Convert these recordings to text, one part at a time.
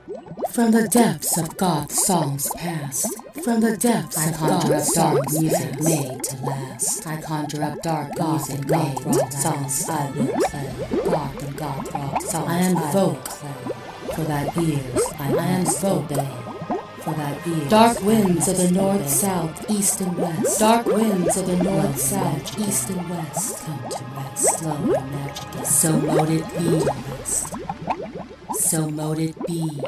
From the depths of goth songs past, from the depths I conjure up dark music made to last. I conjure up dark music made rock songs I will play. Goth and goth rock songs I invoke for that ears. I invoke for that ears. Dark winds of the north, south, east, and west. Dark winds of the north, south, east, and west. Come to rest, slowly magically. So mote it be, rest. So mote it be.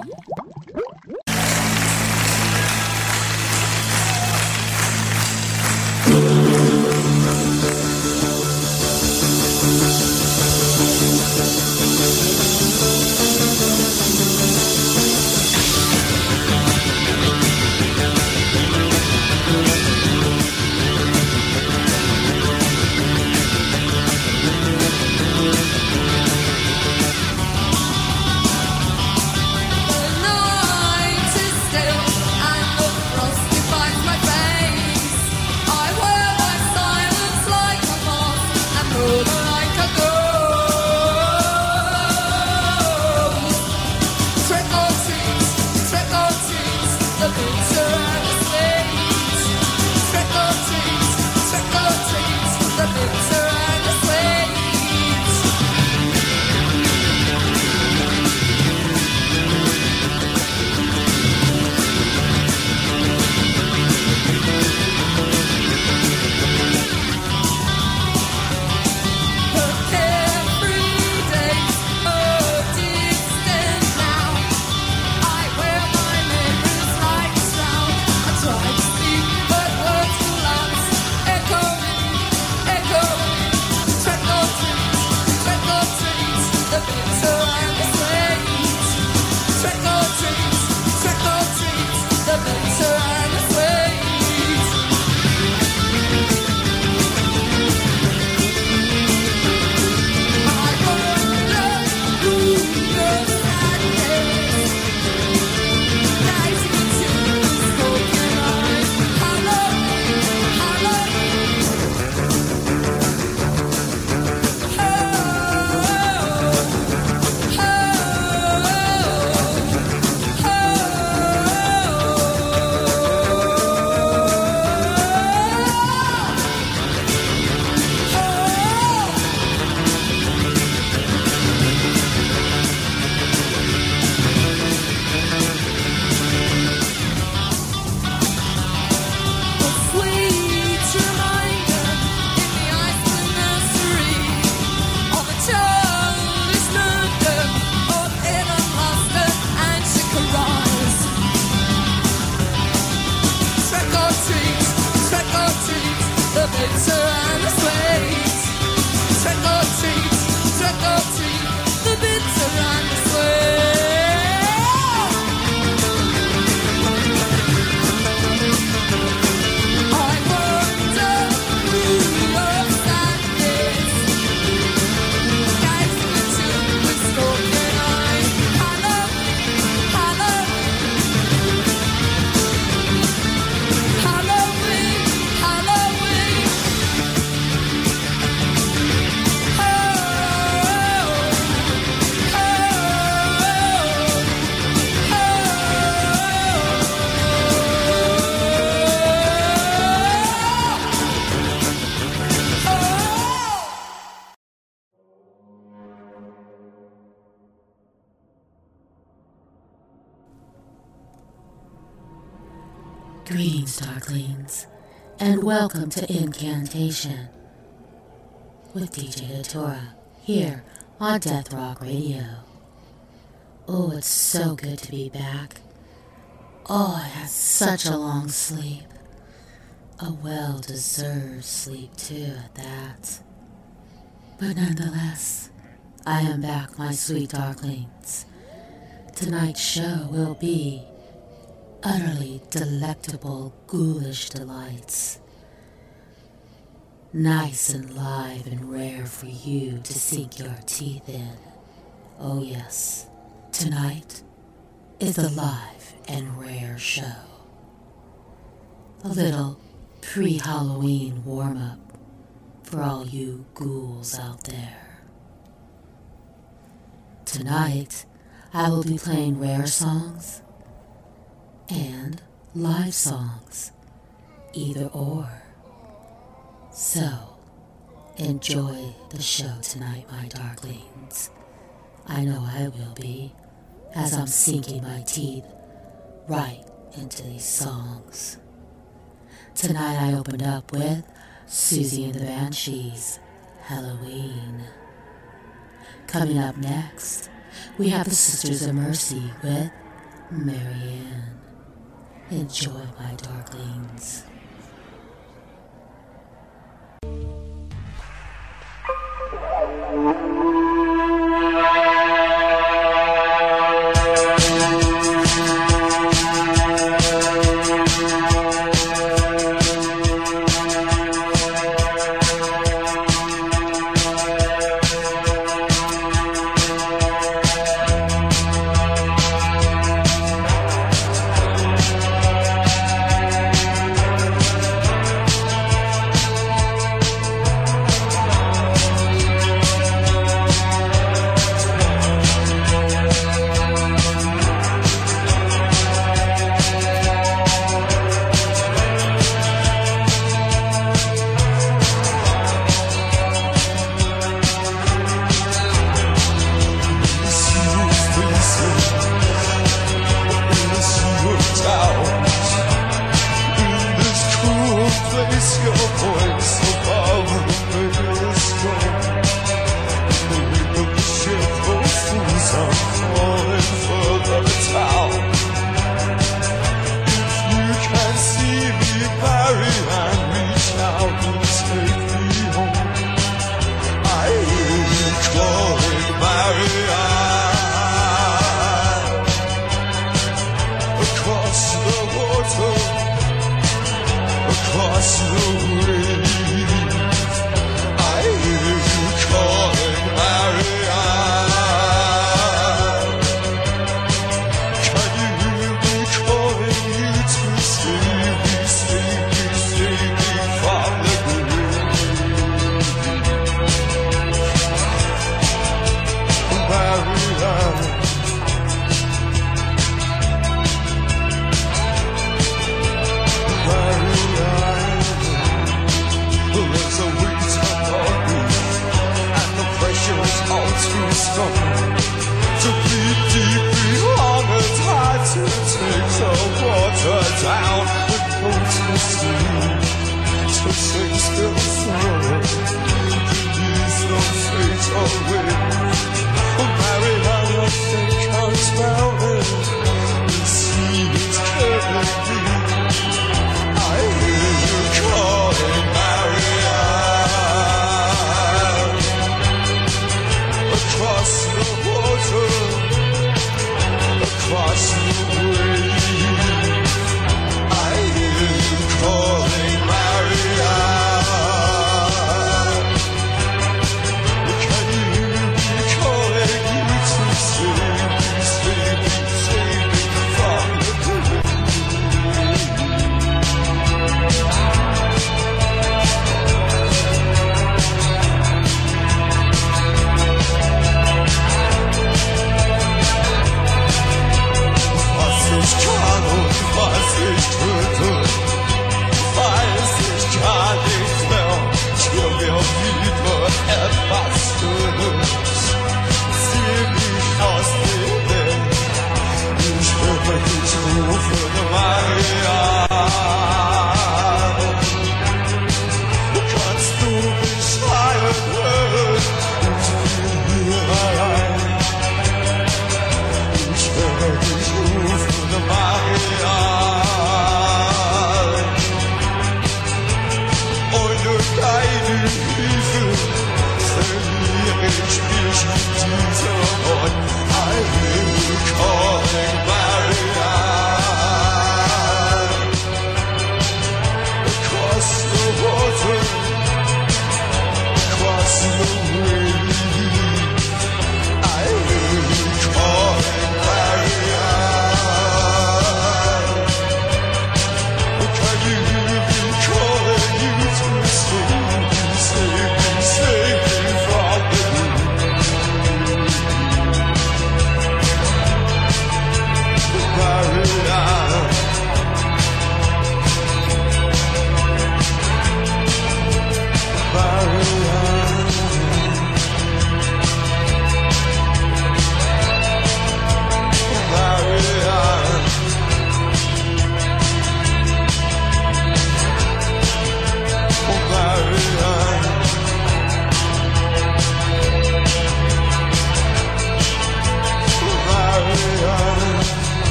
Greetings, Darklings, and welcome to Incantation with DJ Datura here on Death Rock Radio. Oh, it's so good to be back. Oh, I had such a long sleep. A well-deserved sleep, too, at that. But nonetheless, I am back, my sweet Darklings. Tonight's show will be utterly delectable, ghoulish delights. Nice and live and rare for you to sink your teeth in. Oh yes, tonight is a live and rare show. A little pre-Halloween warm-up for all you ghouls out there. Tonight, I will be playing rare songs and live songs, either or. So, enjoy the show tonight, my darklings. I know I will be, as I'm sinking my teeth right into these songs. Tonight I opened up with Susie and the Banshees, Halloween. Coming up next, we have the Sisters of Mercy with Marianne. Enjoy, my darklings.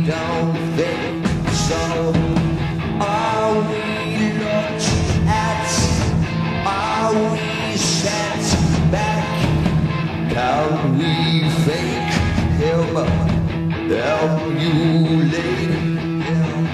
don't think so. Are we looked at? Are we sent back? Can we fake him? Emulate him?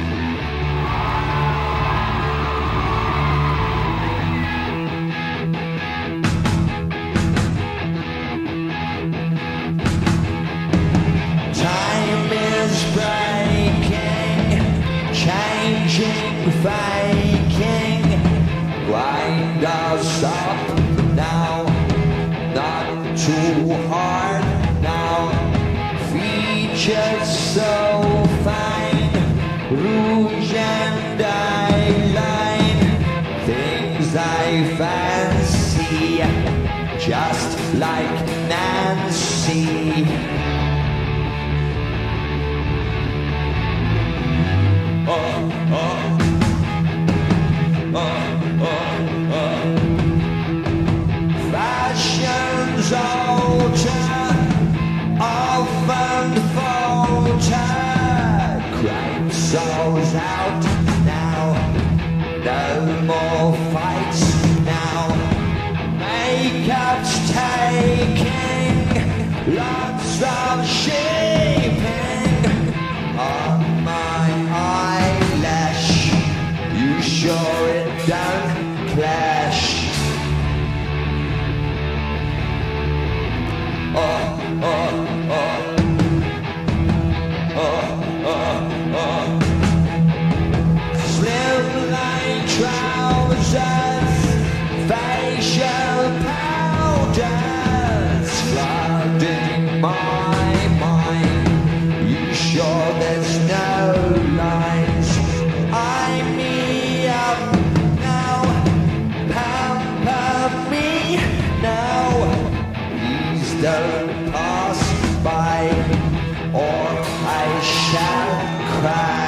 Time is breaking, changing, faking. Grind us up now, not too hard now. Features so fine, rouge and eyeline. Things I fancy, just like Nancy. Fashions alter, often falter. Crime solves out now, no more fights now. Makeup's taking lots of shaping on my eyelash. You sure it don't clash? Slimline trousers, facial powders, flooding my mind. You sure there's no lines? Eye me up now, pamper me now. Please don't pass by, or I shall cry.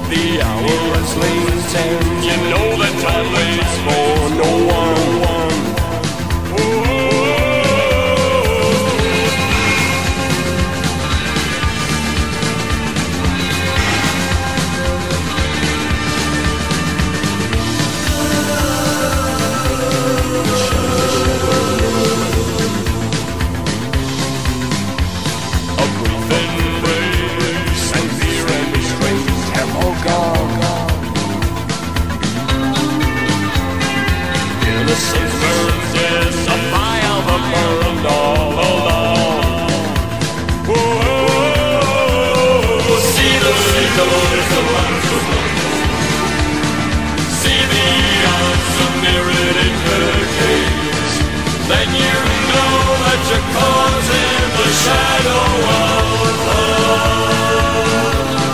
The hour is late and you know that time waits for no one. Then you know that you're caught in the shadow of love.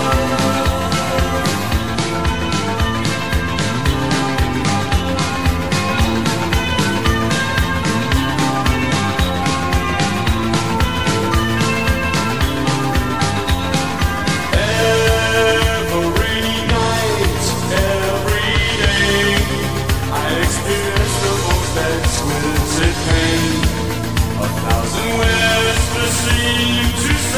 Every night, every day, I experience the most exquisite pain. A thousand whispers seem to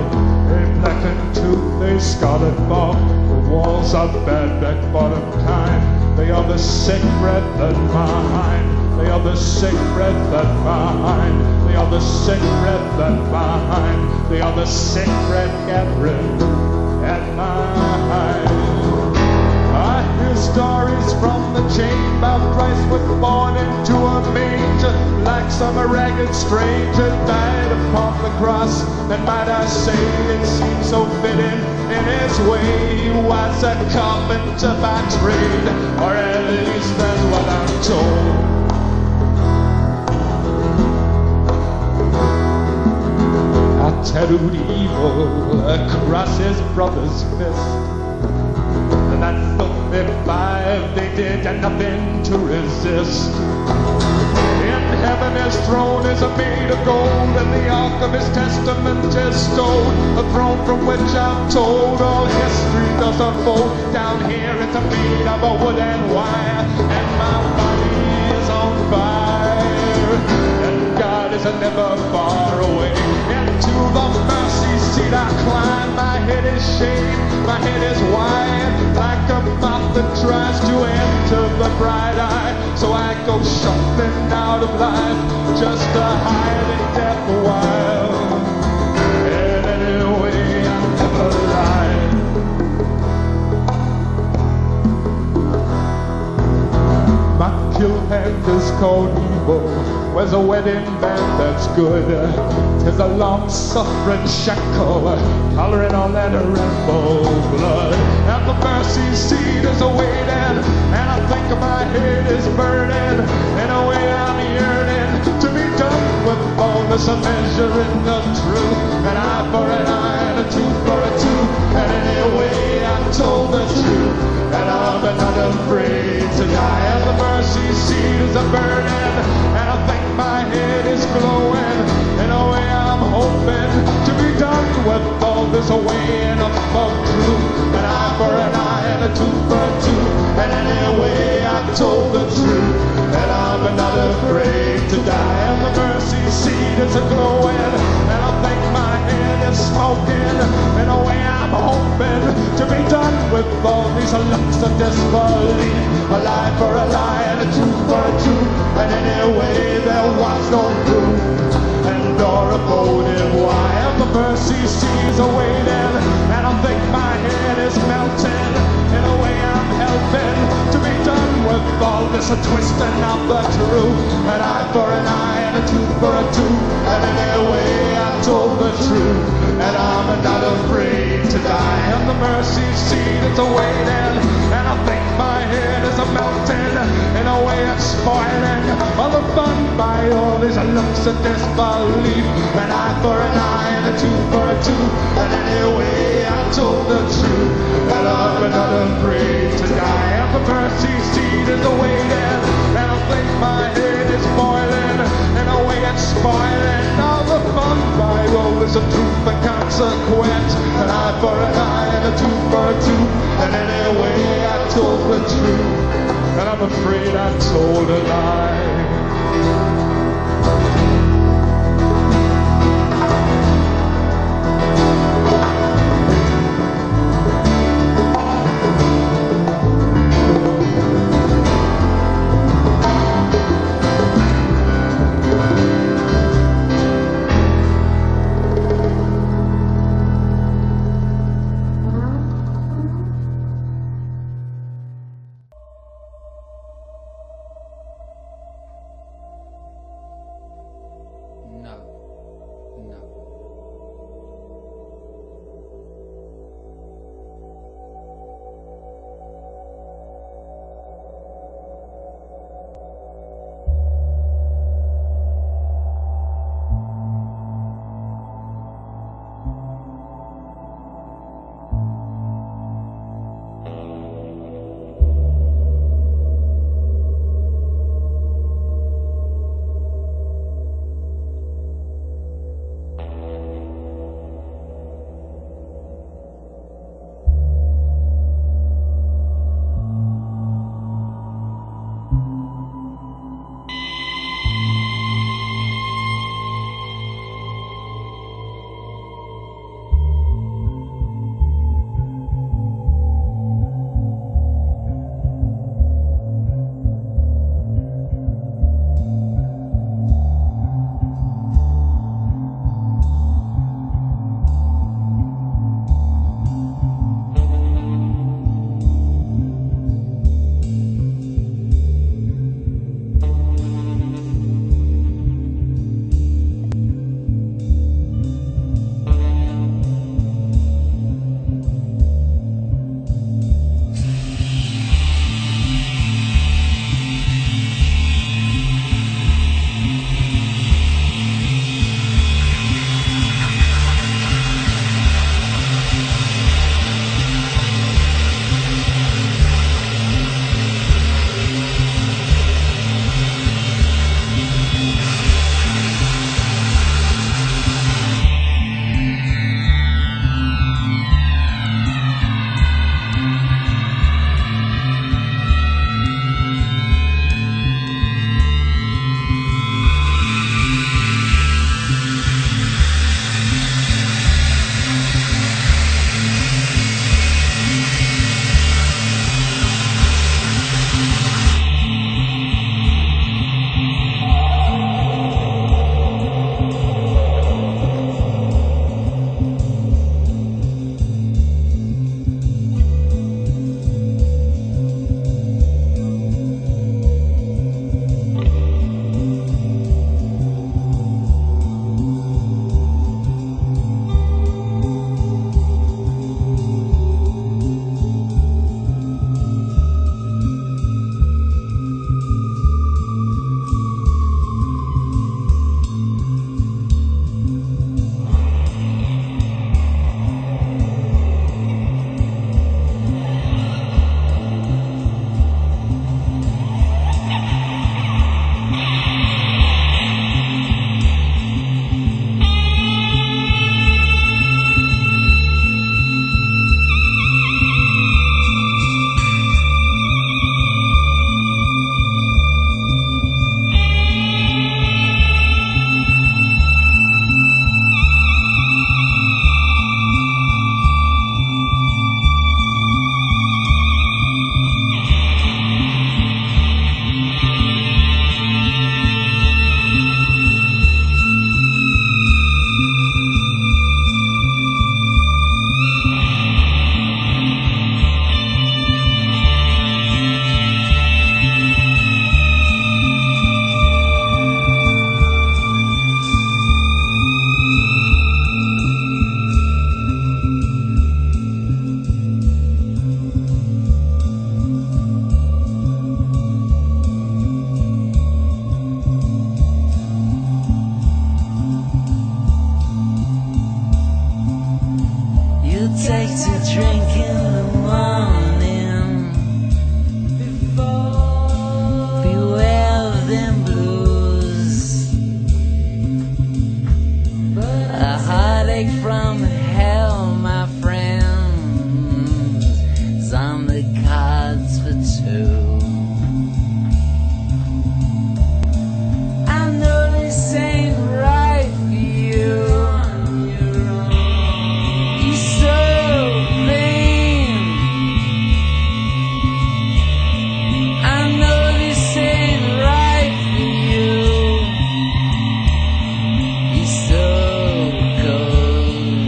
love. A blackened tooth, a scarlet mark. The walls are bad, back bottom kind. They are the sick brethren behind. They are the sick brethren behind. They are the sick brethren behind. They are the sick brethren gathering at mine. I hear stories from the chamber. Christ was born into a manger, like some ragged stranger died upon the cross. And might I say, it seems so fitting in his way. He was a carpenter by trade, or at least that's what I'm told. Tattooed evil across his brother's fist. And that filthy five, they did nothing to resist. In heaven his throne is made of gold, and the ark of his testament is stone. A throne from which I'm told all history does unfold. Down here it's made of a wood and wire, and my body is on fire. And God is never far away. Into the mercy seat I climb. My head is shaved, my head is wide, like a moth that tries to enter the bright eye. So I go shuffling out of life, just to hide in death a while. And anyway, I never lied. My kill hand is called evil. Where's a wedding band that's good? There's a long-suffering shackle coloring on that rainbow blood. And the mercy seat is awaiting, and I think my head is burning. In a way I'm yearning to be done with all this measuring the truth. An eye for an eye and a tooth for a tooth. And anyway I'm told the truth, and I'm not afraid to die. And the mercy seat is a burning, and I think my head is glowing. In a way I'm hoping to be done with all this weighing up of truth. An eye for an eye and a tooth for a tooth. And anyway I'm told the truth, and I'm not afraid to die. And the mercy seat is a glowing, and I think my head is smoking. In a way I'm hoping to be done with all these looks of disbelief. A lie for a lie and a truth for a truth. And anyway there was no proof, and or a motive why. And the mercy sees a waiting, and I think my head is melting. In a way I'm helping to be done with all this twisting of the truth. An eye for an eye and a tooth for a tooth. And anyway I'm told the truth, and I'm not afraid to die. And the mercy seat is a waiting, and I think my head is a melting. In a way it's spoiling all the fun by all these looks of disbelief. An eye for an eye and a tooth for a tooth. And anyway I told the truth, and I'm not afraid to die. And the mercy seat is a waiting, and I think my head is boiling. In a way it's spoiling all the fun by all this truth and consequence. An eye for an eye and a tooth for a tooth. And anyway I told the truth, and I'm afraid I told a lie. to drink in the morning. Beware of them blues. A heartache from hell, my friends, is on the cards for two. I know this ain't right for you. You're so vain. I know this ain't right for you. You're so cold.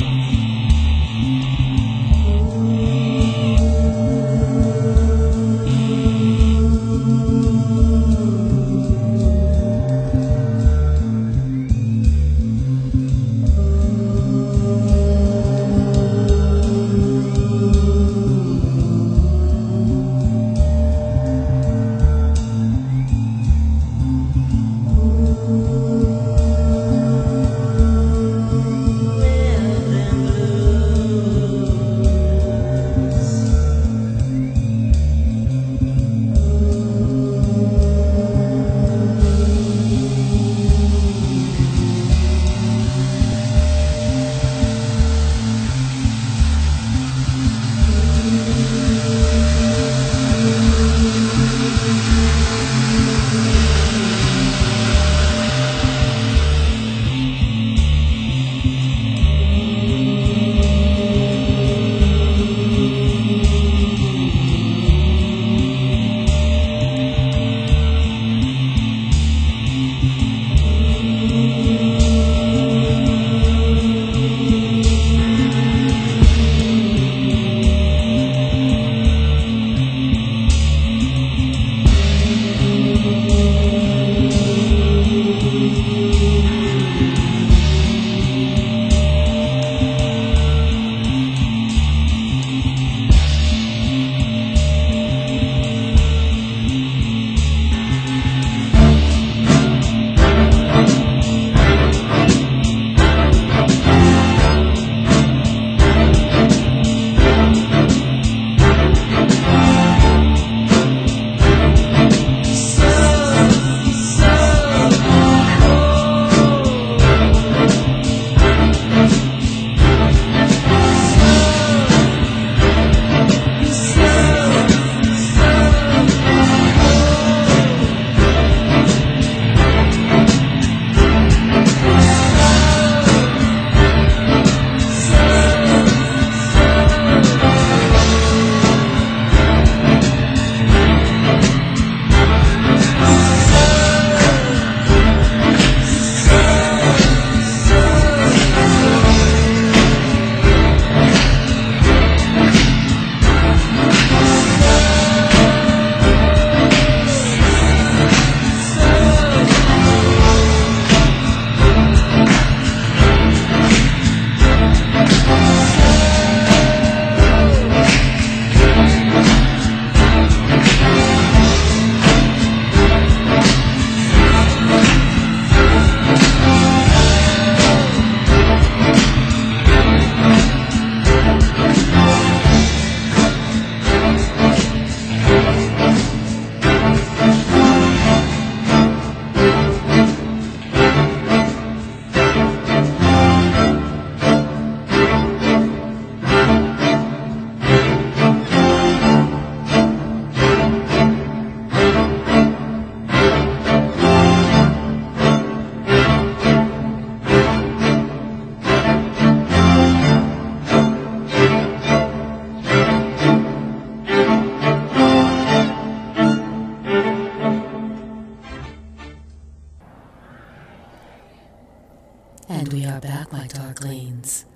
And we are back, my Darklings.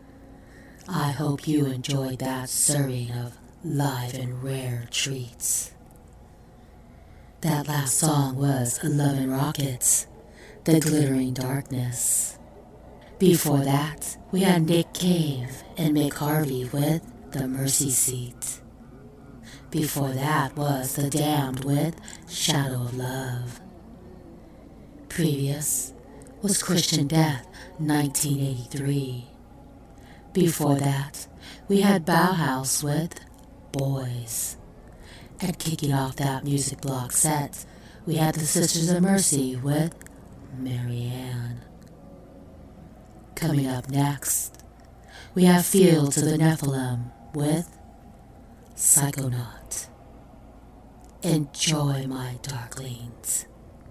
I hope you enjoyed that serving of live and rare treats. That last song was Love and Rockets, The Glittering Darkness. Before that, we had Nick Cave and Mick Harvey with The Mercy Seat. Before that was The Damned with Shadow of Love. Previous was Christian Death, 1983. Before that we had Bauhaus with Boys. And kicking off that music block set, we had the Sisters of Mercy with Marianne. Coming up next, we have Fields of the Nephilim with Psychonaut. Enjoy, my darklings.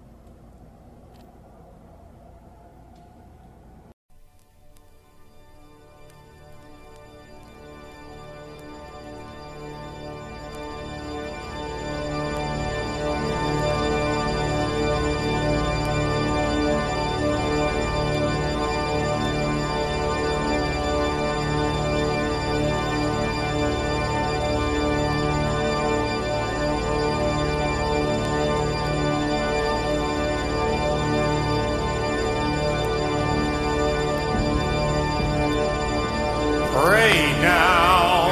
Pray now,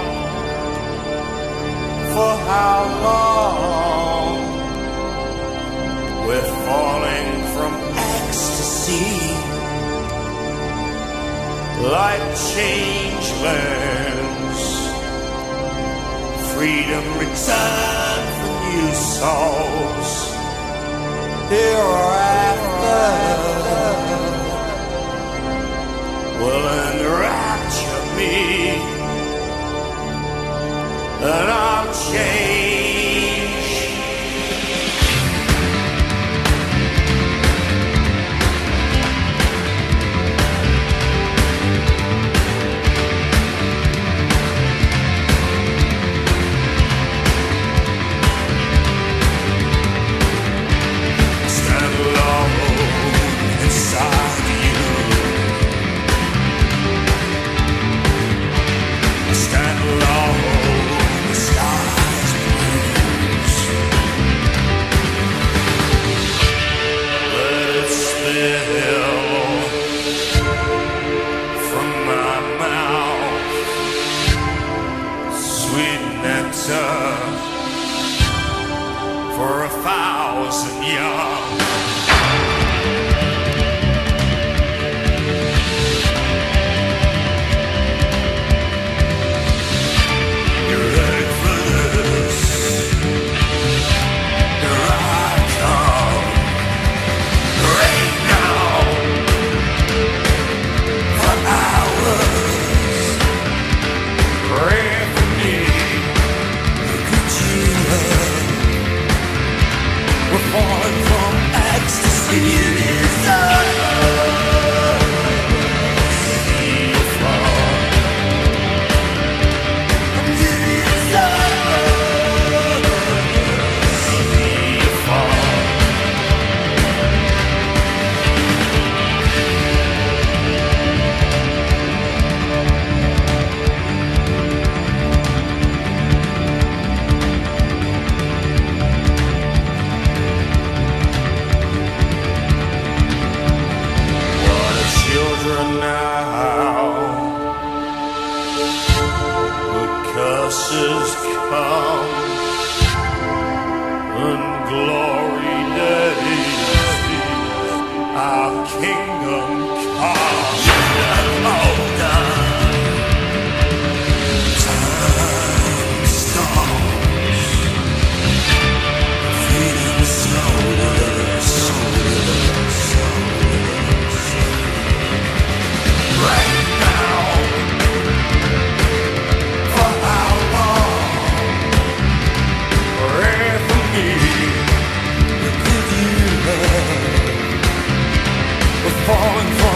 for how long we're falling from ecstasy like changelings. Freedom return for new souls hereafter will enrapture me, and I'll change. Stand alone inside you. Stand alone, the stars blues. Let it spill from my mouth, sweet nectar for 1,000 young. Falling from ecstasy, it is now. The curses come and glory days. Our kingdom comes and older. Time storms. Freedom soldiers. Right now, for how long? Pray for me, the good you love. We're falling for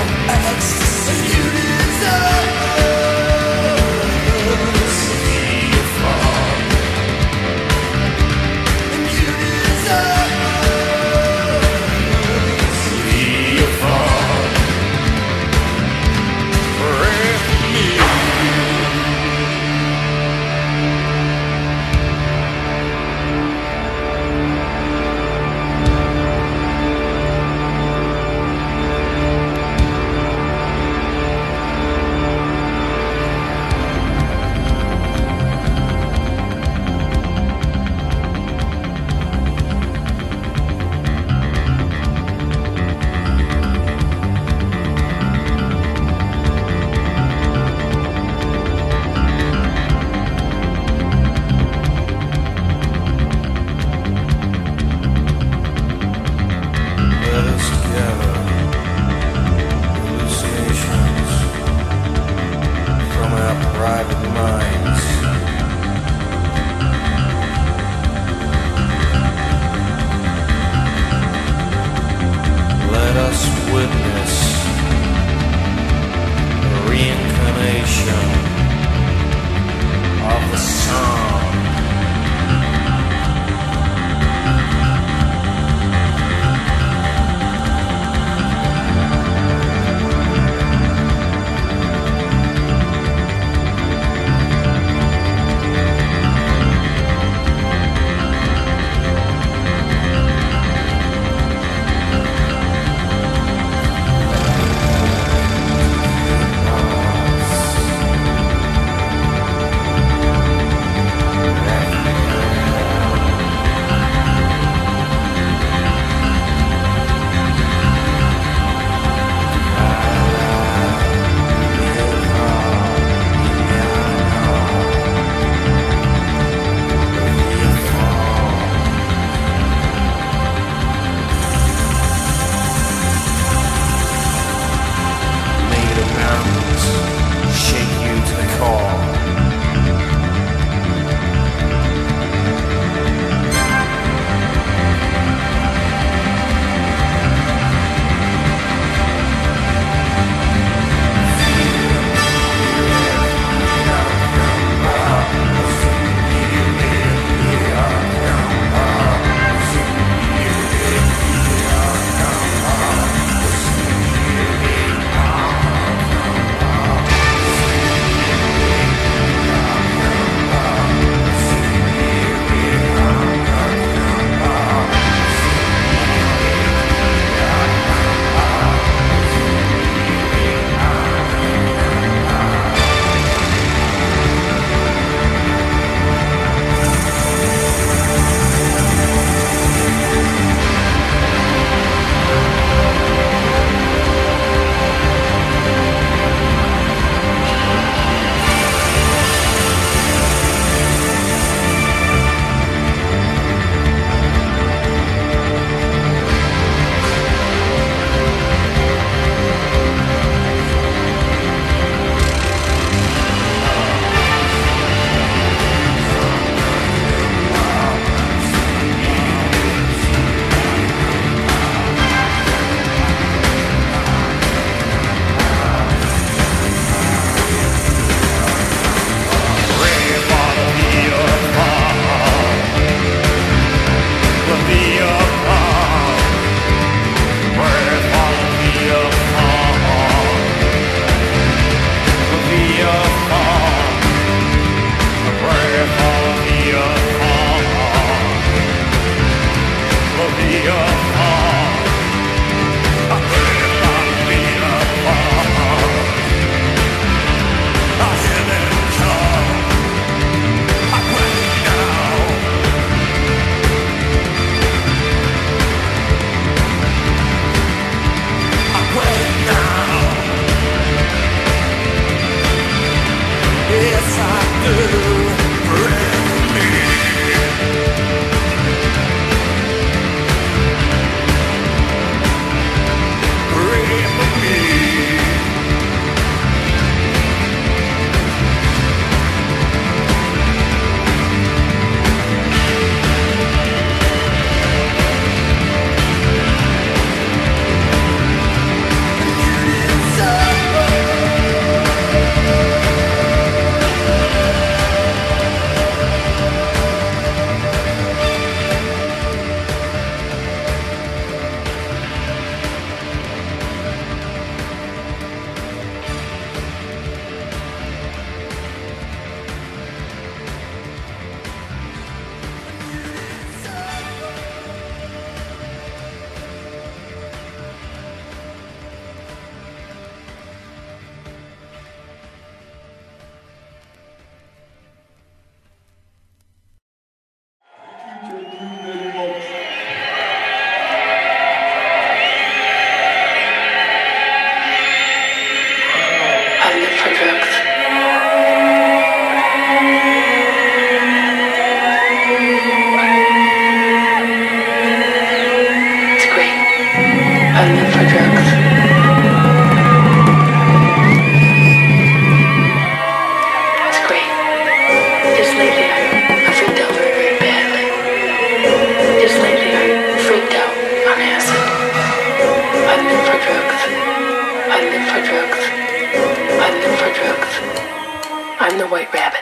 I'm the White Rabbit.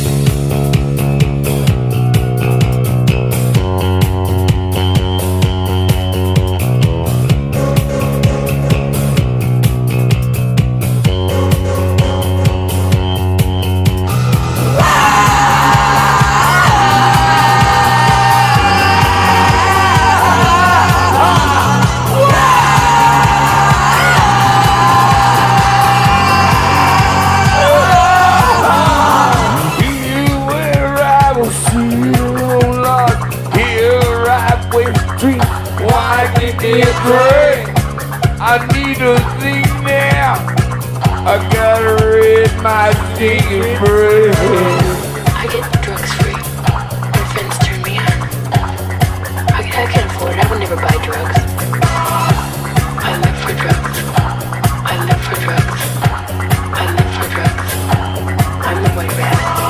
I need a thing now. I gotta read my singing breath. I get drugs free. My friends turn me on. I can afford it. I would never buy drugs. I live for drugs. I live for drugs. I live for drugs. I'm the White Rabbit.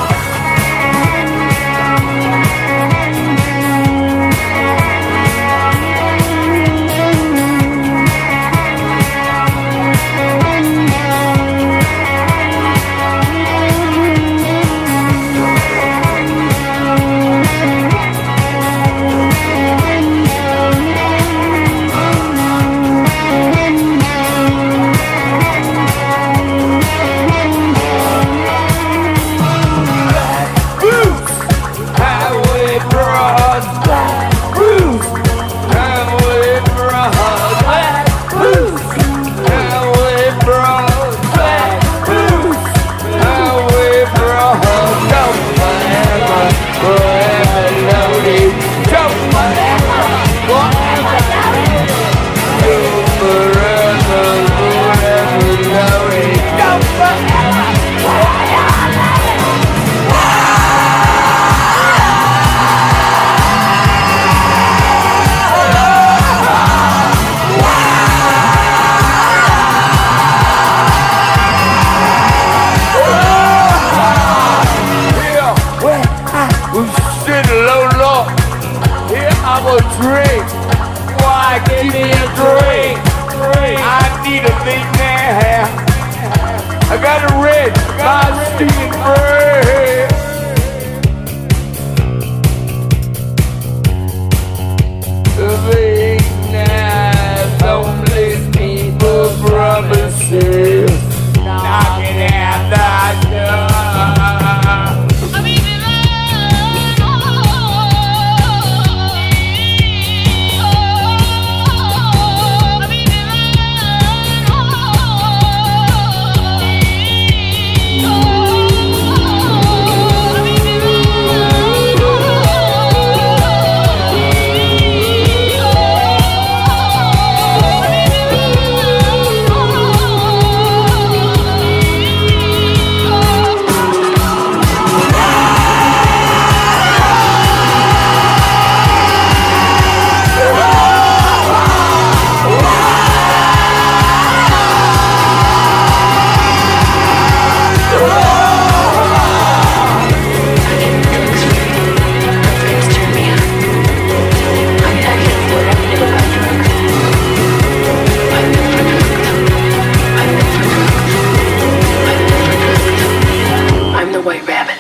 I'm the white rabbit.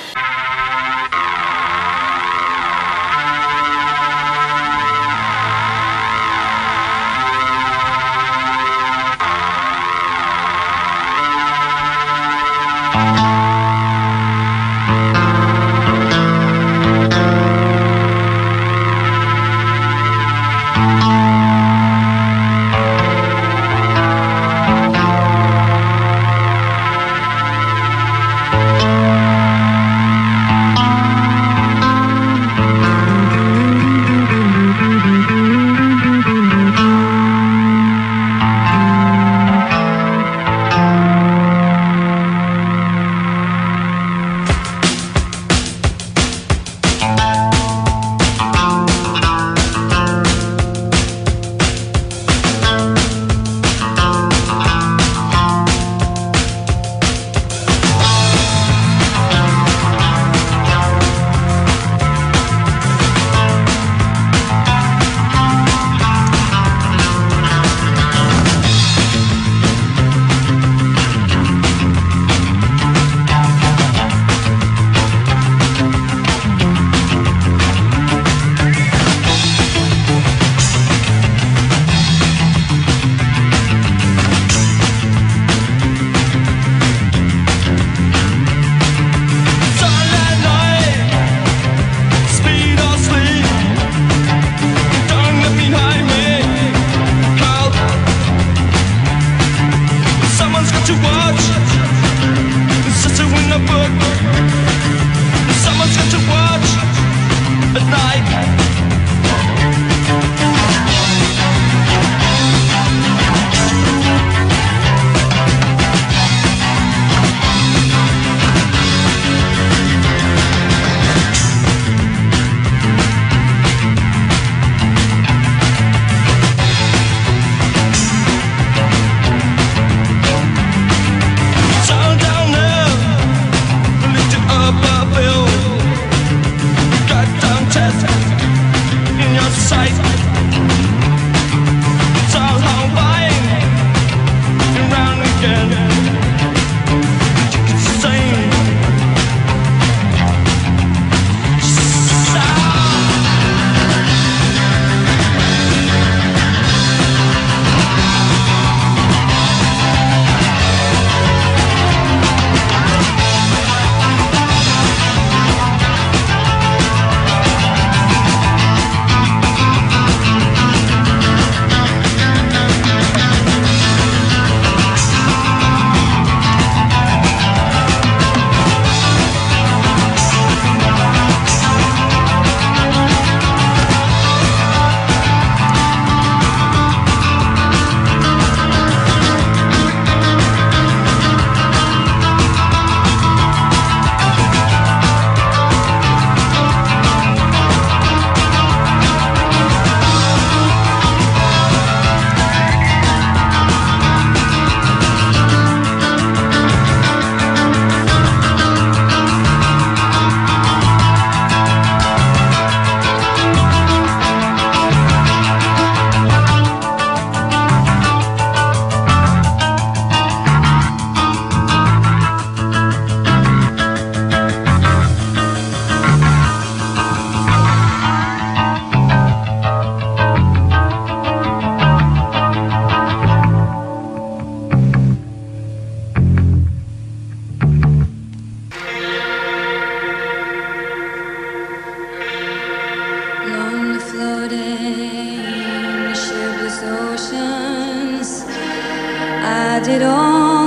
did all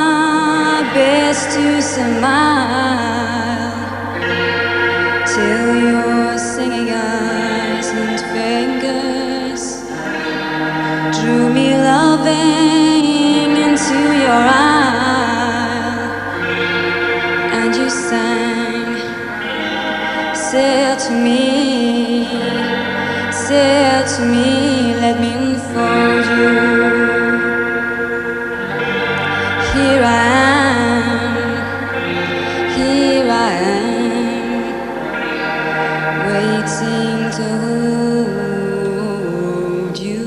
my best to smile till your singing eyes and fingers drew me loving into your eye, and you sang, sail to me, sail to me, let me unfold you. Here I am, waiting to hold you.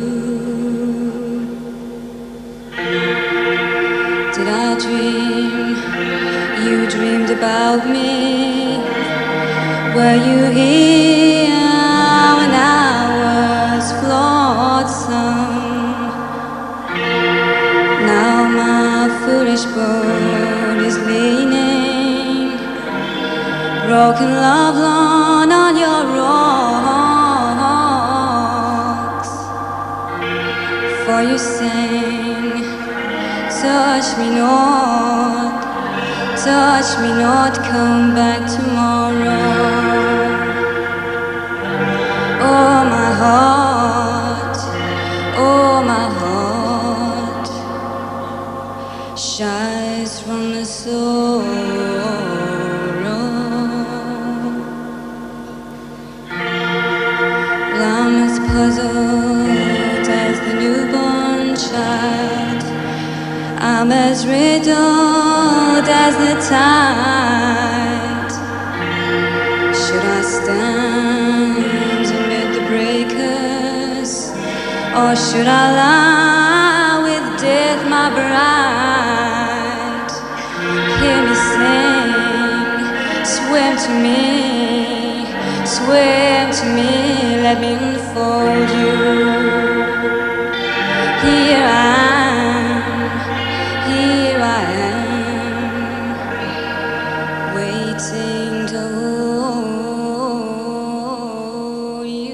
Did I dream you dreamed about me. Were you here when I was flotsam? Now my foolish boat is leaning, broken love lawn on your rocks. For you sang, touch me not, come back tomorrow. Oh my heart shies from the sorrow. I'm as puzzled as the newborn child. I'm as riddled as the tide. Should I stand amid the breakers, or should I lie with death my bride? Hear me sing, swim to me, let me unfold you. Here I am, waiting to hold you.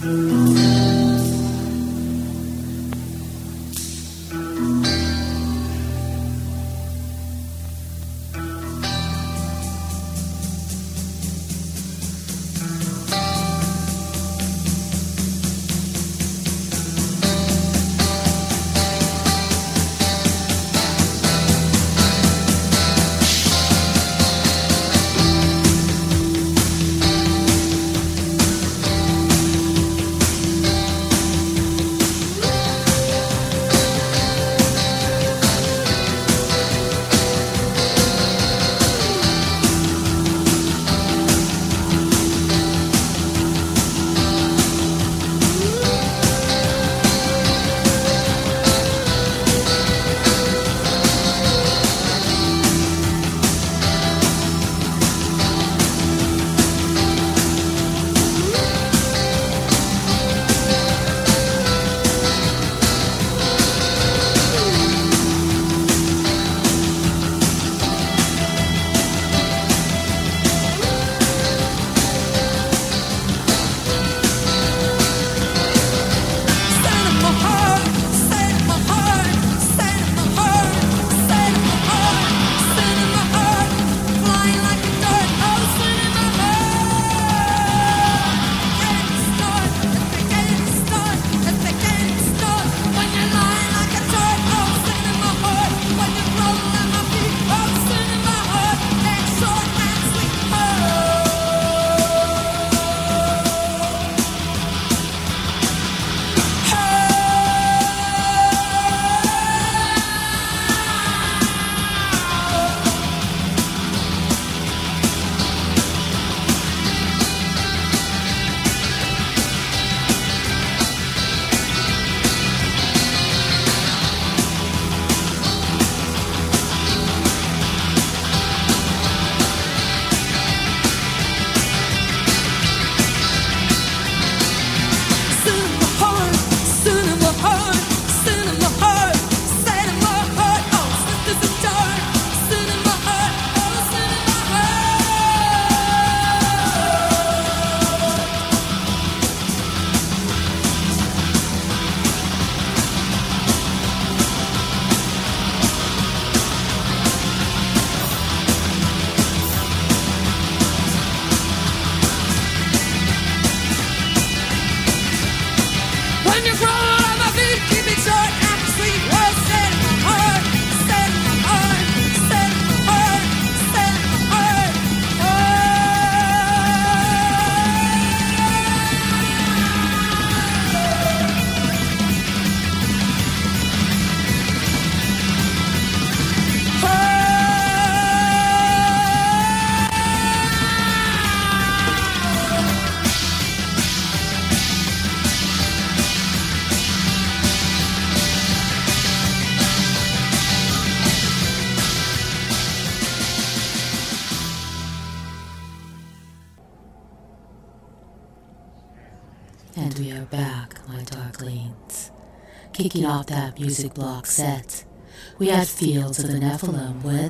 And we are back, my darklings. Kicking off that music block set, we had Fields of the Nephilim with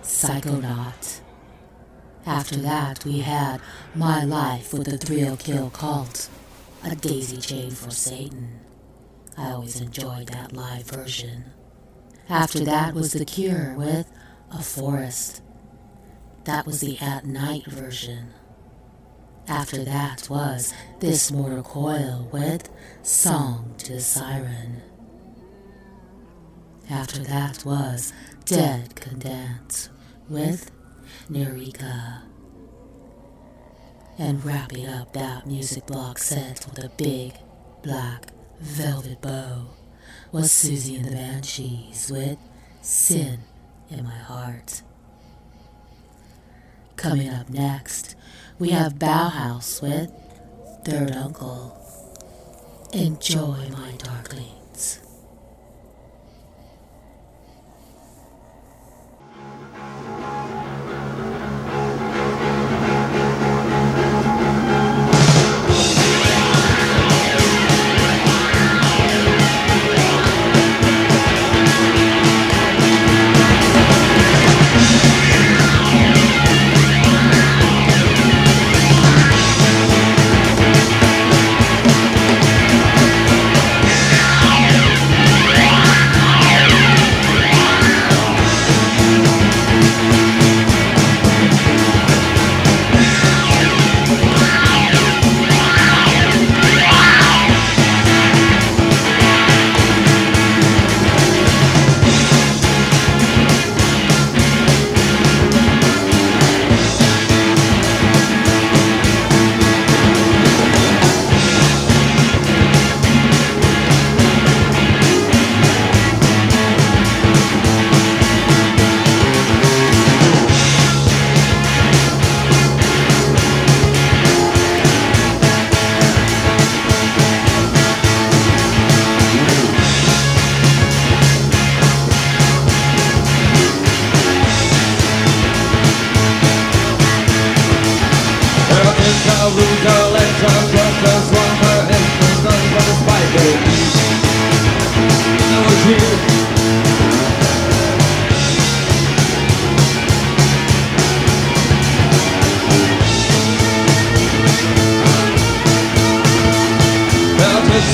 Psychonaut. After that, we had My Life with the Thrill Kill Cult, a daisy chain for Satan. I always enjoyed that live version. After that was The Cure with A Forest. That was the At Night version. After that was This Mortal Coil with Song to the Siren. After that was Dead Can Dance with Nirika. And wrapping up that music block set with a big black velvet bow was Susie and the Banshees with Sin in My Heart. Coming up next, we have Bauhaus with Third Uncle. Enjoy, my darklings.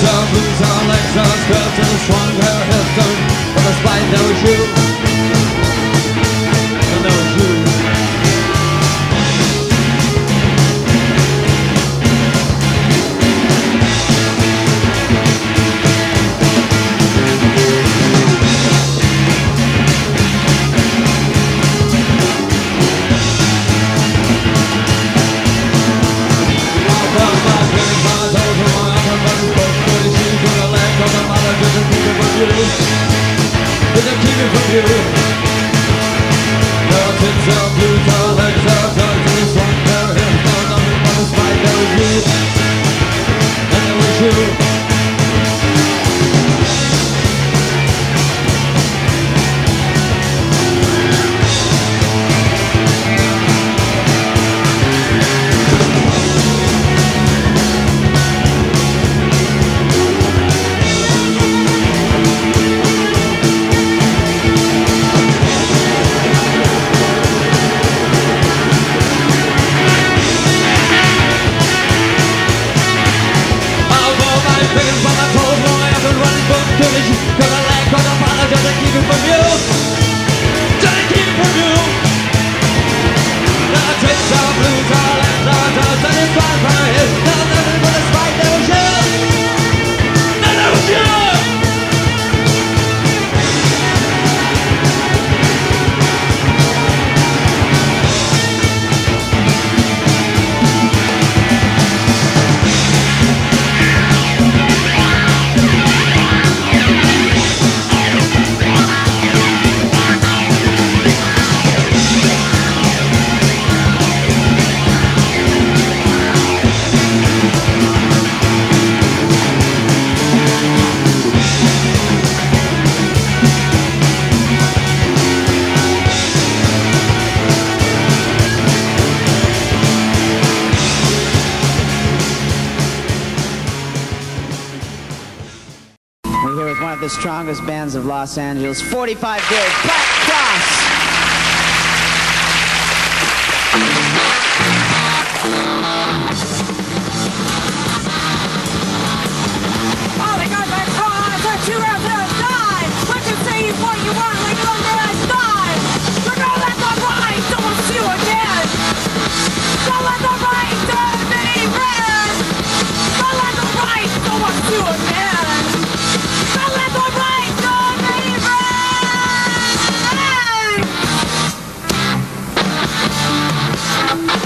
tits are blues, our legs are skirts, and a strong pair of hips done with a spite no shoe. No shoe. The strongest bands of Los Angeles, 45 Days, Black Cross. Oh, they got my cross, they're 2 rounds at a time. What you say is what you want, like on the last time. You're gonna let the right, don't see you again. Don't let the right turn me red. Don't let the right, don't want you again. Don't let the right turn me red.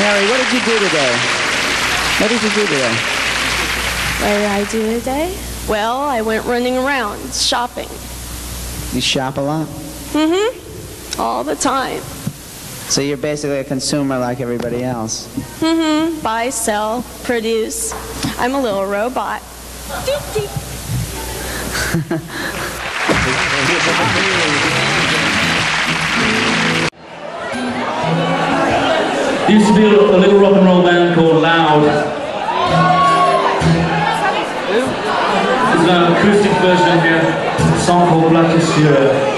Mary, what did you do today? What did you do today? What did I do today? Well, I went running around shopping. You shop a lot? Mm-hmm. All the time. So you're basically a consumer like everybody else. Mm-hmm. Buy, sell, produce. I'm a little robot. There used to be a little rock and roll band called Loud. There's an acoustic version here, a song called Black Hysteria.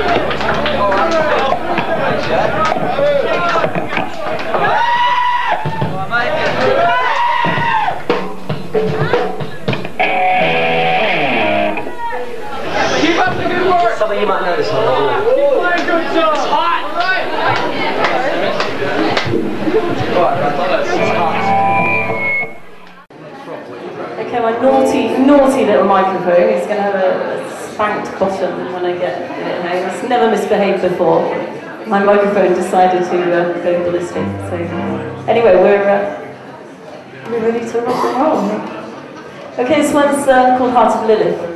Keep up the good work. Something you might notice on the wall. It's hot. Okay, my naughty little microphone is going to have a spanked bottom when I get it home. It's never misbehaved before. My microphone decided to go ballistic. So anyway, we're ready to rock and roll. Okay, this one's called Heart of Lilith.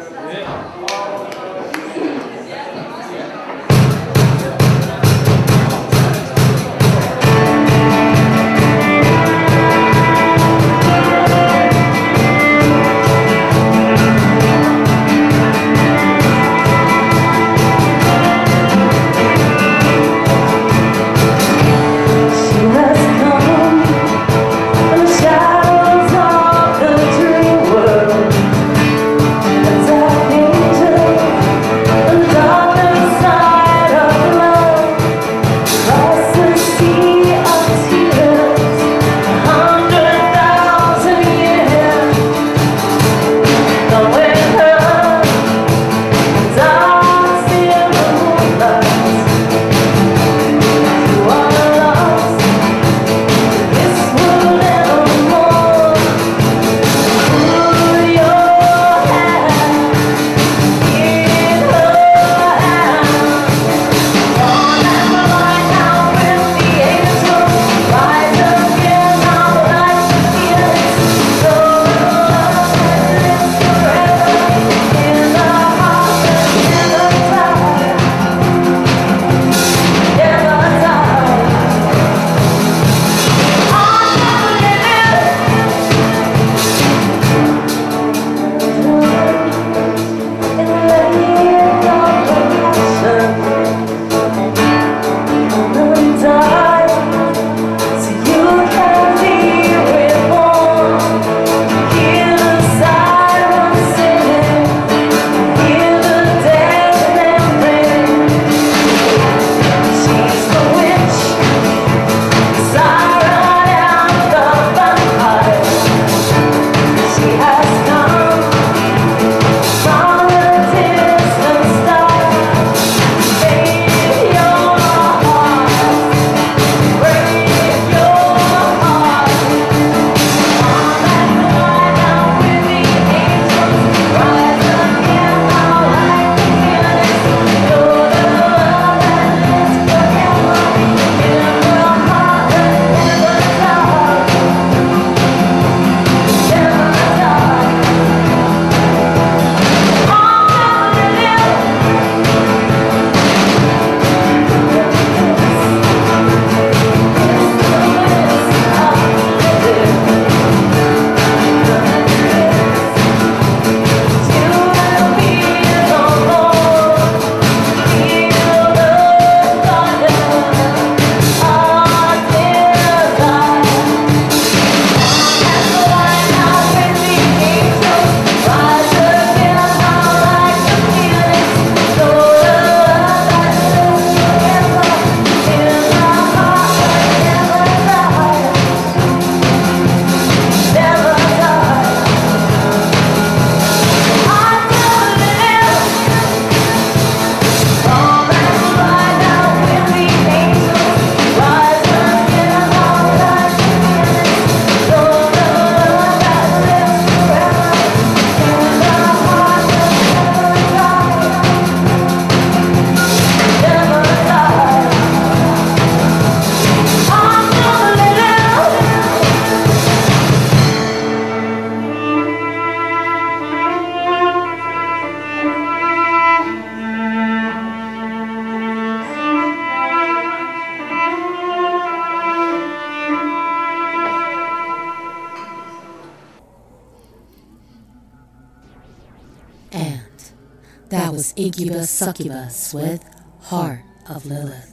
That was Incubus Succubus with Heart of Lilith.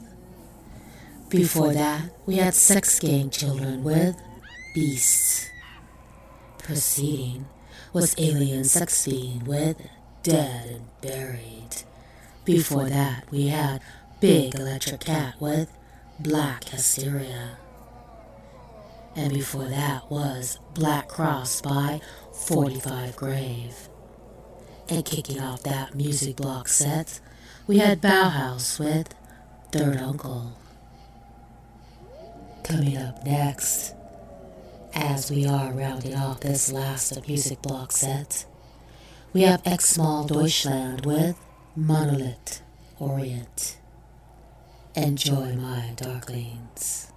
Before that, we had Sex Gang Children with Beasts. Preceding was Alien Sex Fiend with Dead and Buried. Before that, we had Big Electric Cat with Black Hysteria. And before that was Black Cross by 45 Grave. And kicking off that music block set, we had Bauhaus with Third Uncle. Coming up next, as we are rounding off this last music block set, we have X-Small Deutschland with Monolith Orient. Enjoy, my darklings.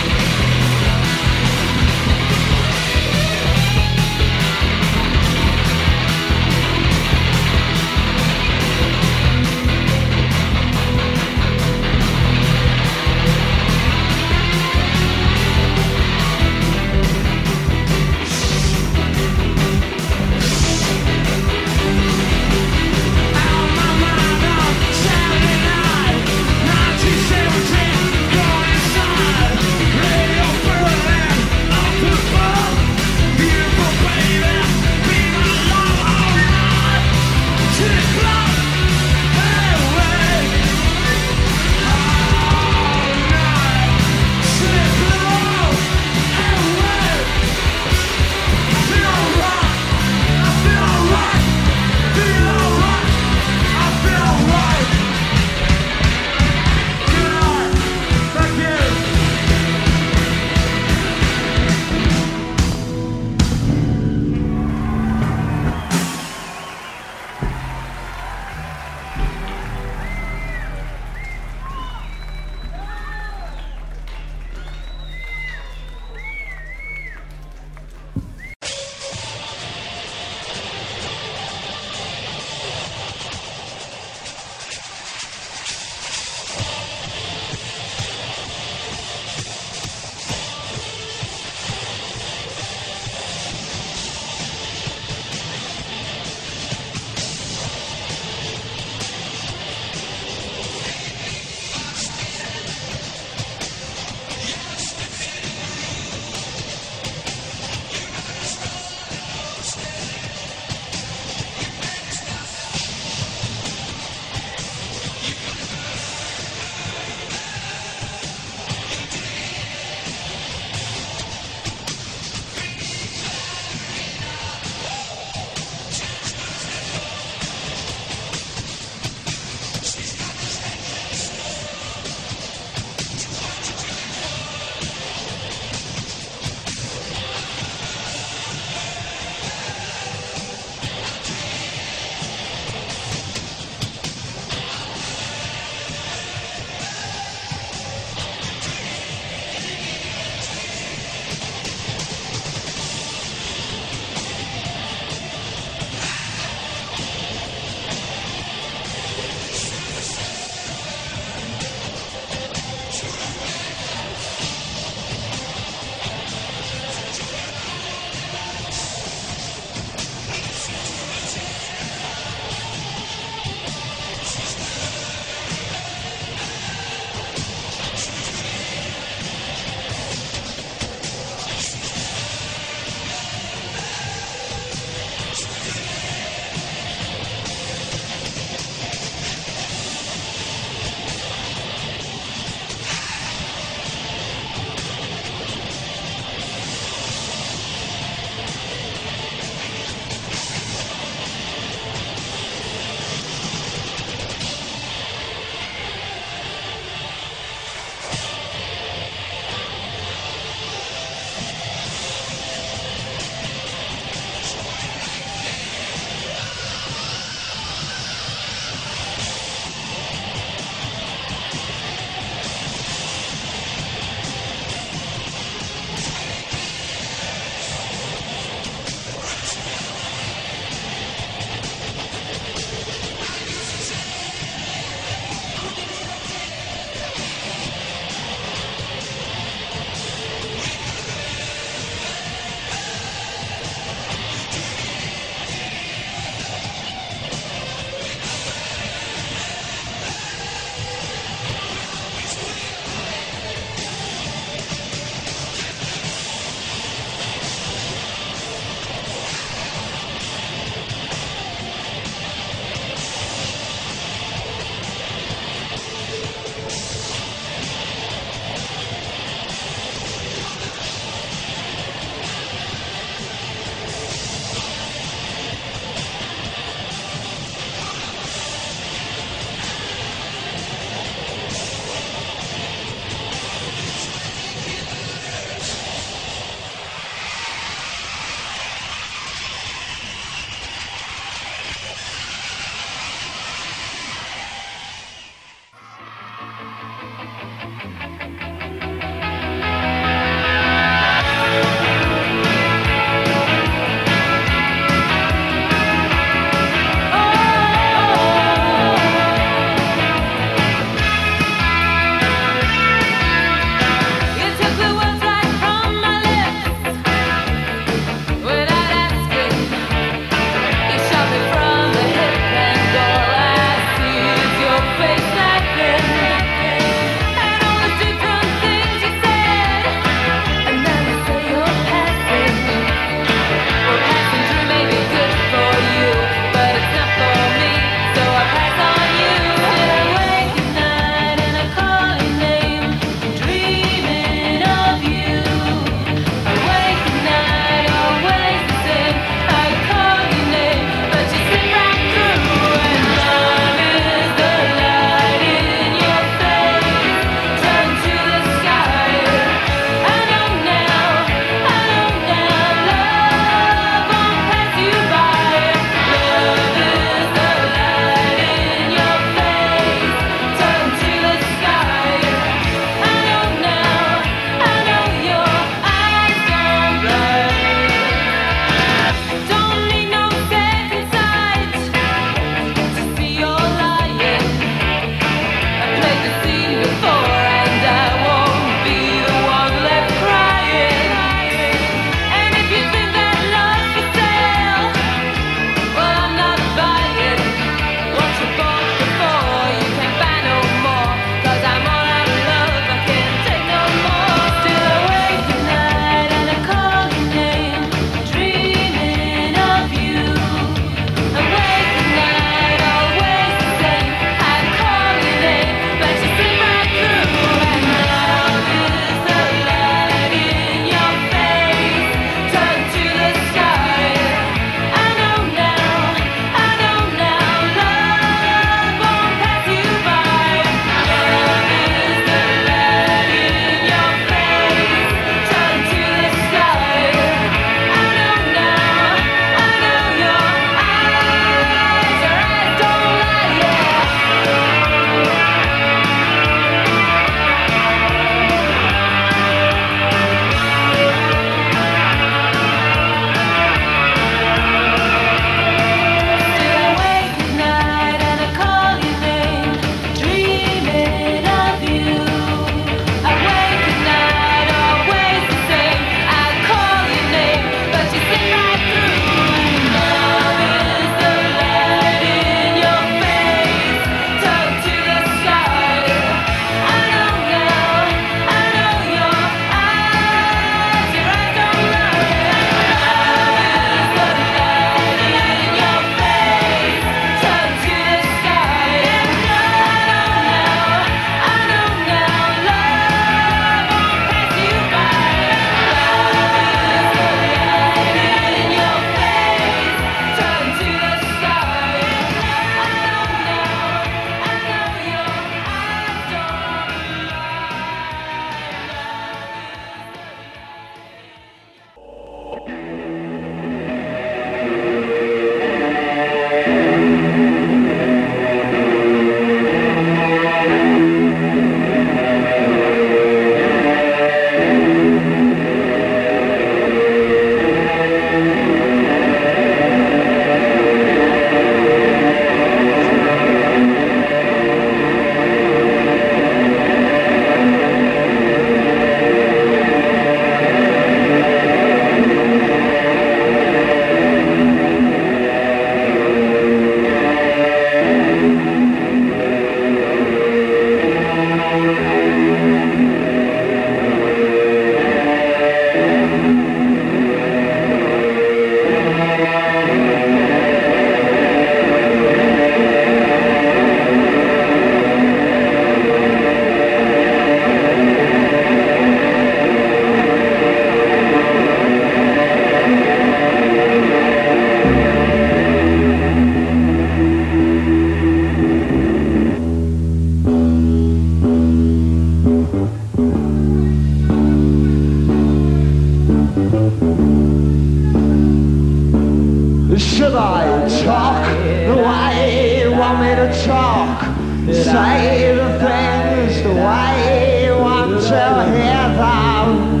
Should I talk the way you want me to talk? Say the things the way you want to hear them?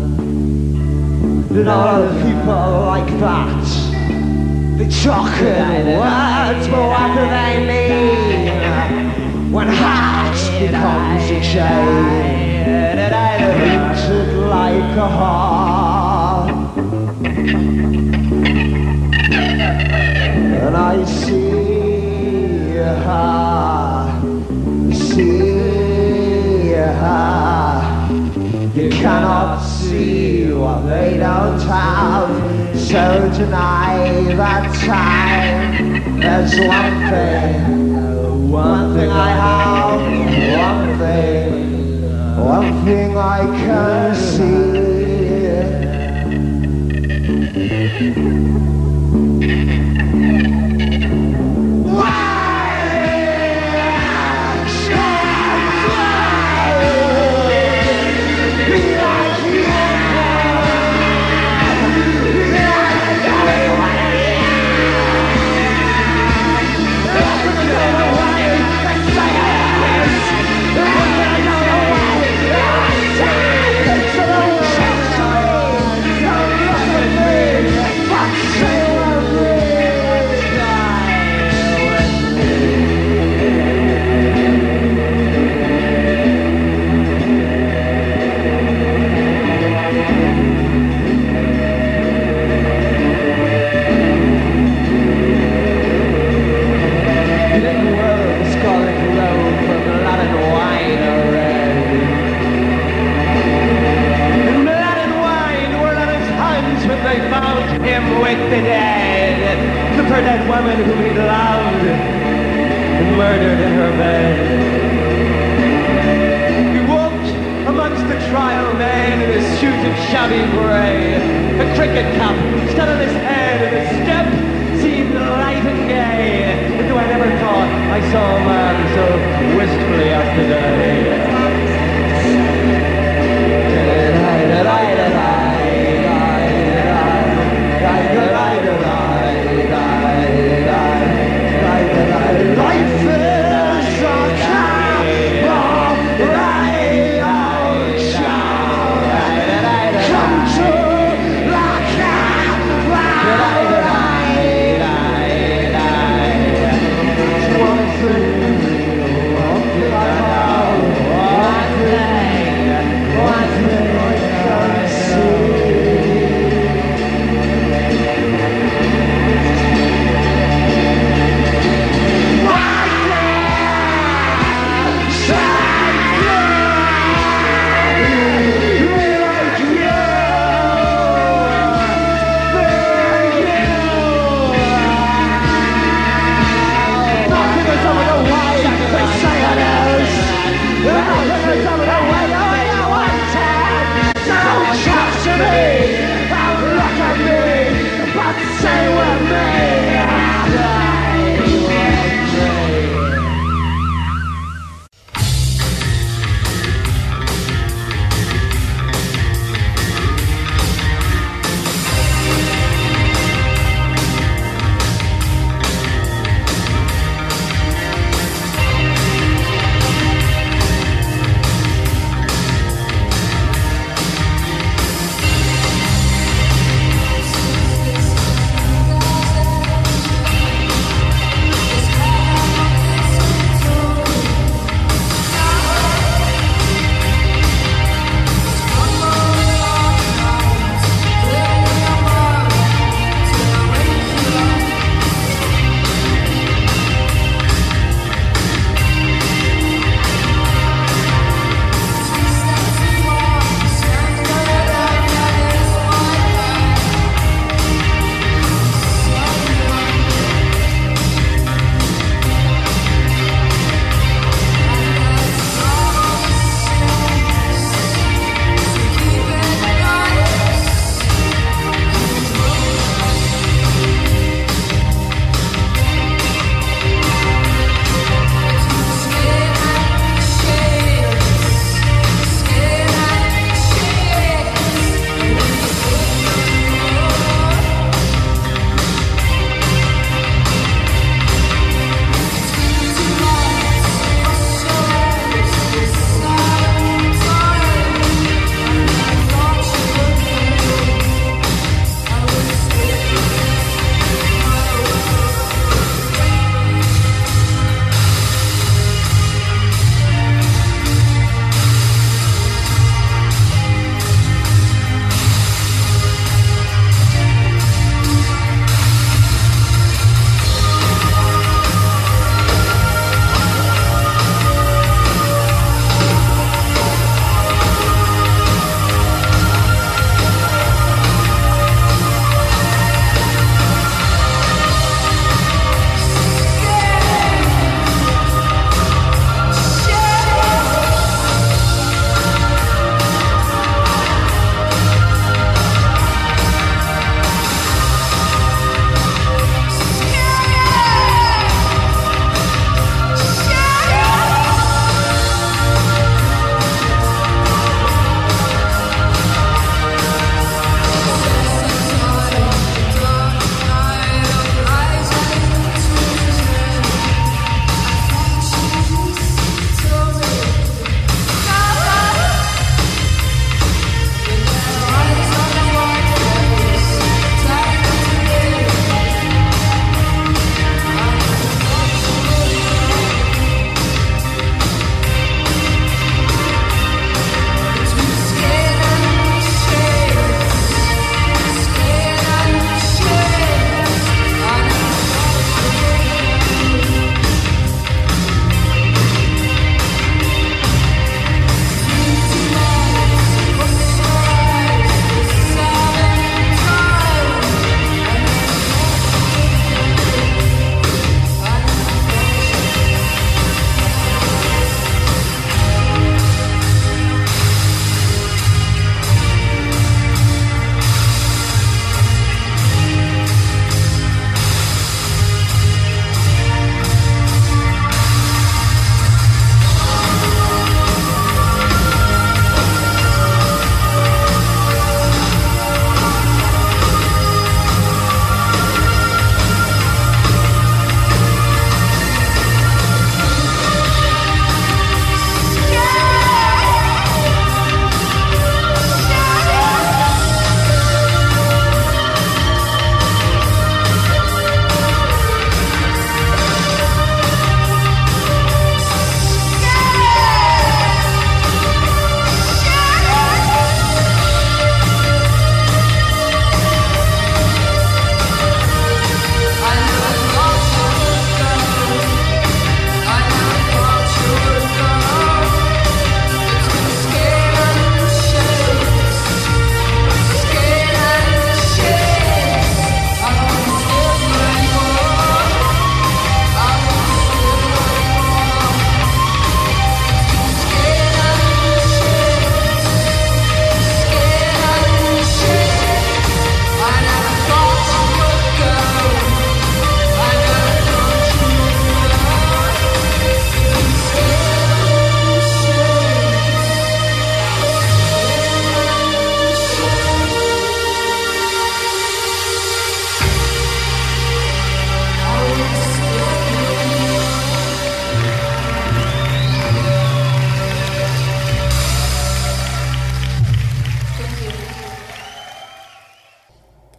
Did all the people like that? They talk in words, but what do they mean? When heart becomes a chain, painted like a heart. And I see her, you cannot see what they don't have. So tonight that time, there's one thing I have, one thing I can see. With the dead, the poor dead woman whom he loved and murdered in her bed. He walked amongst the trial men in a suit of shabby grey, a cricket cap stuck on his head, and his step seemed light and gay. But though I never thought I saw a man so wistfully out the day. Life is a cannibal radio show. Come to the cannibal. One thing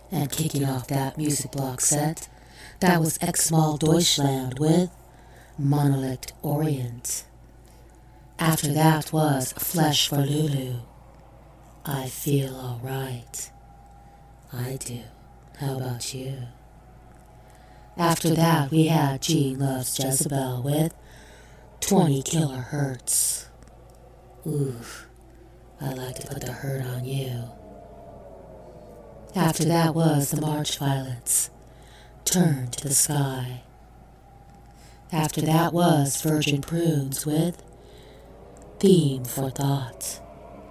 And kicking off that music block set, that was X-Mal Deutschland with Monolith Orient. After that was Flesh for Lulu, I Feel Alright. I do. How about you? After that, we had Gene Loves Jezebel with 20 Kilohertz. Oof, I like to put the hurt on you. After that was the March Violets, Turn to the Sky. After that was Virgin Prunes with Theme for Thought.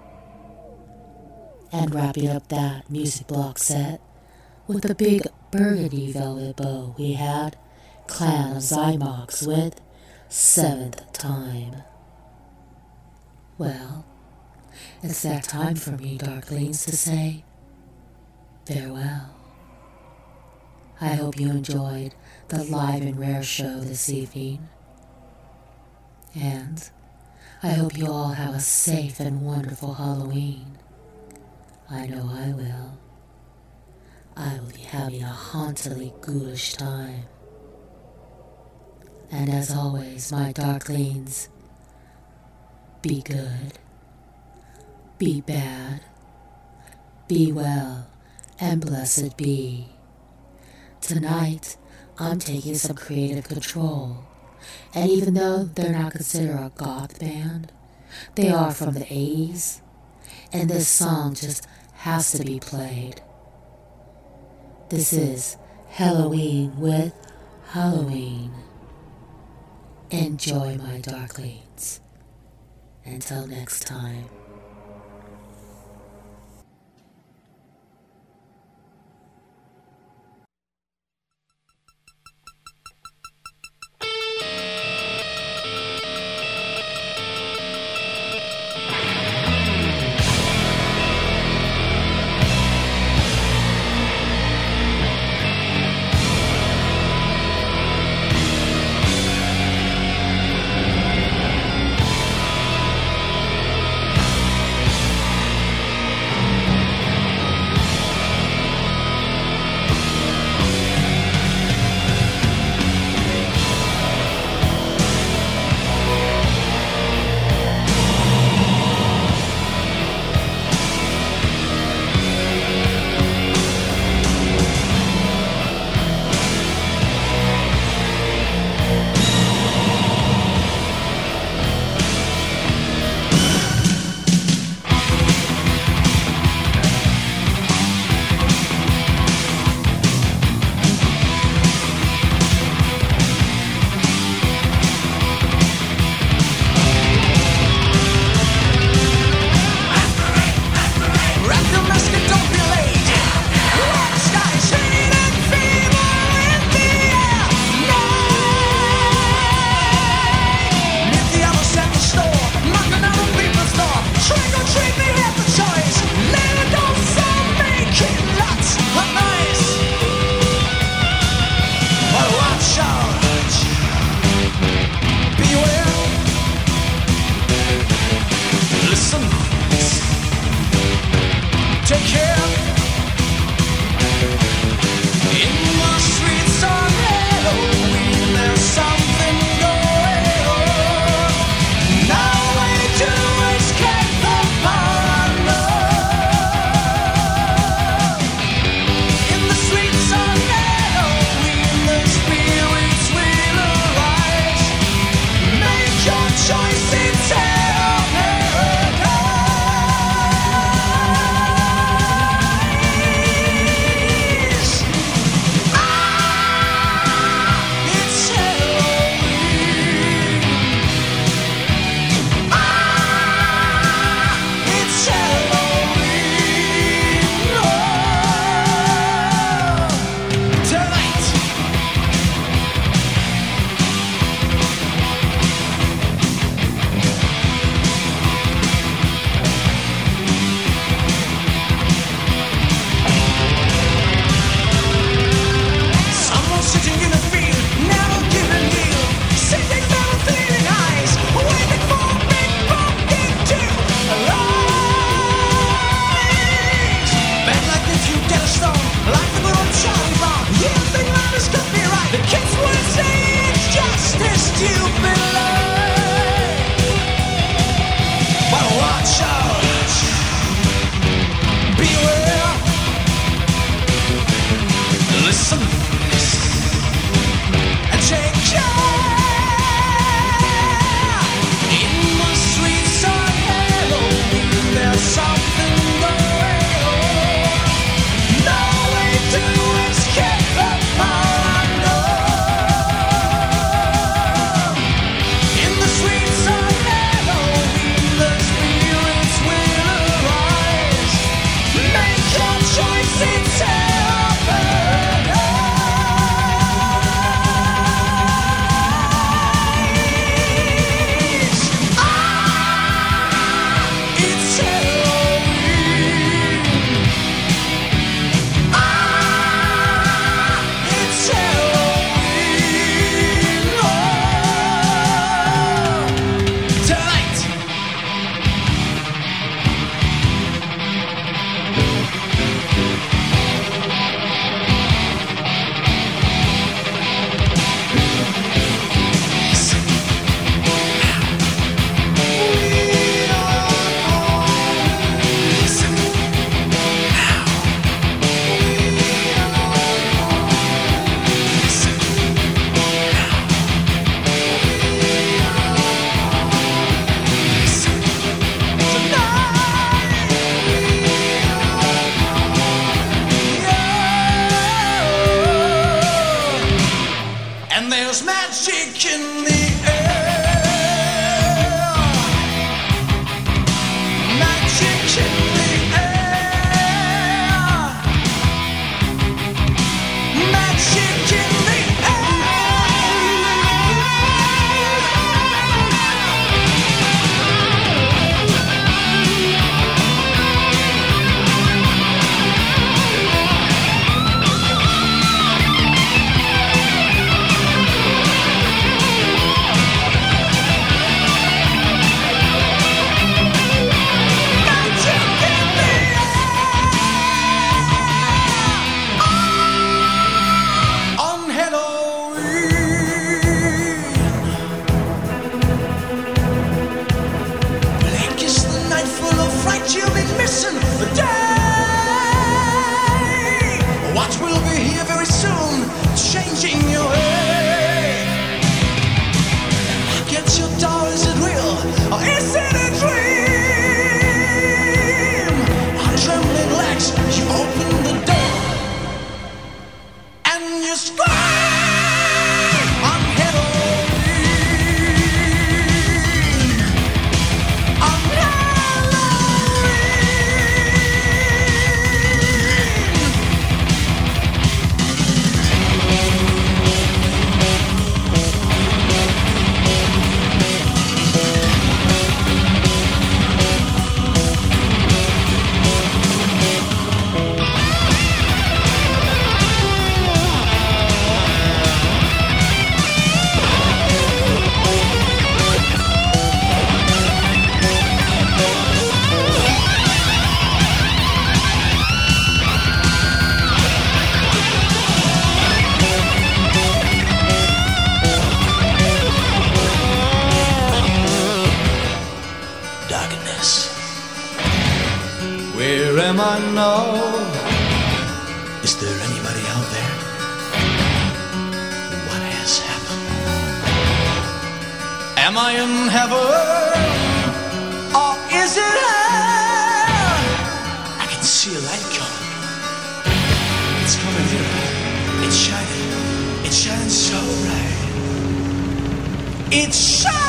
And wrapping up that music block set with the big burgundy velvet bow, we had Clan of Zymox with Seventh Time. Well, it's that time for me, Darklings, to say farewell. I hope you enjoyed the live and rare show this evening. And I hope you all have a safe and wonderful Halloween. I know I will. I will be having a hauntedly ghoulish time. And as always, my Darklings, be good, be bad, be well, and blessed be. Tonight, I'm taking some creative control, and even though they're not considered a goth band, they are from the 80s, and this song just has to be played. This is Halloween with Halloween. Enjoy, my Darklings. Until next time. know. Is there anybody out there? What has happened? Am I in heaven? Or is it hell? I can see a light coming. It's coming here. It's shining. It's shining so bright. It's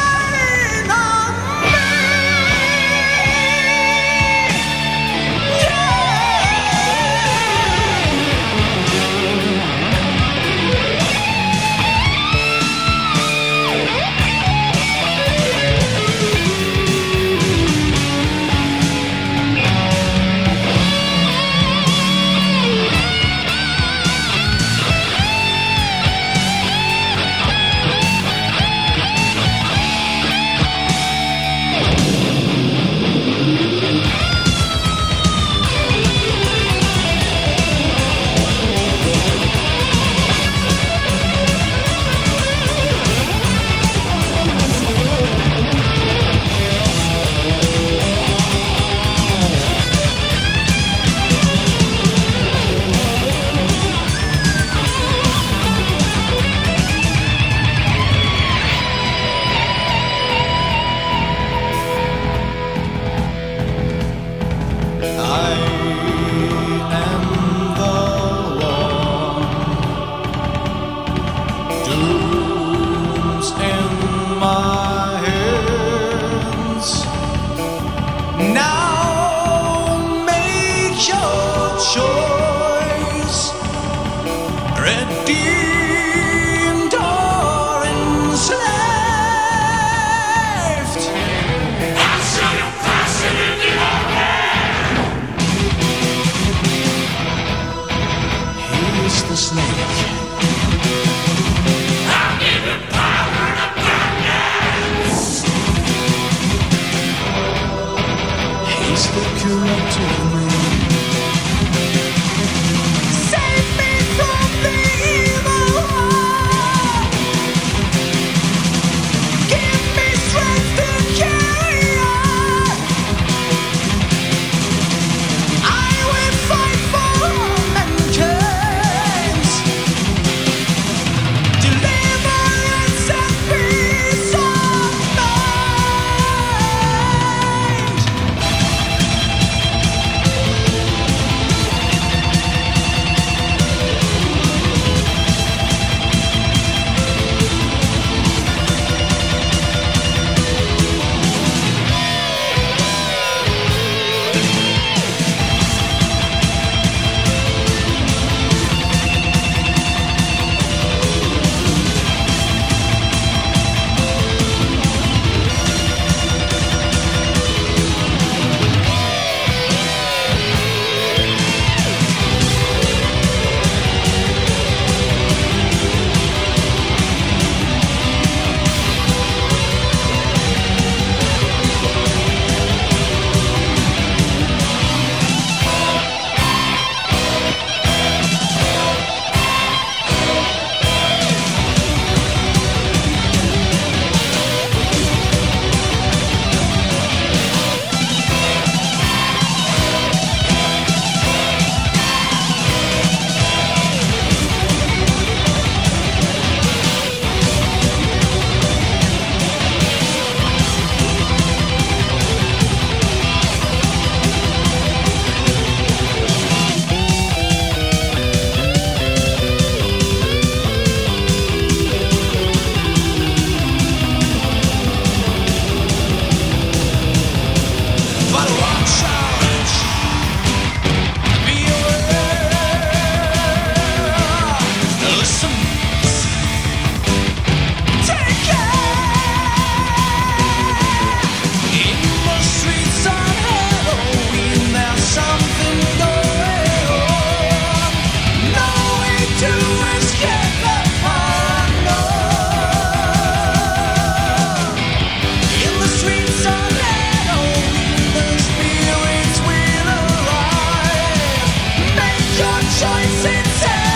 shining on me. Choice in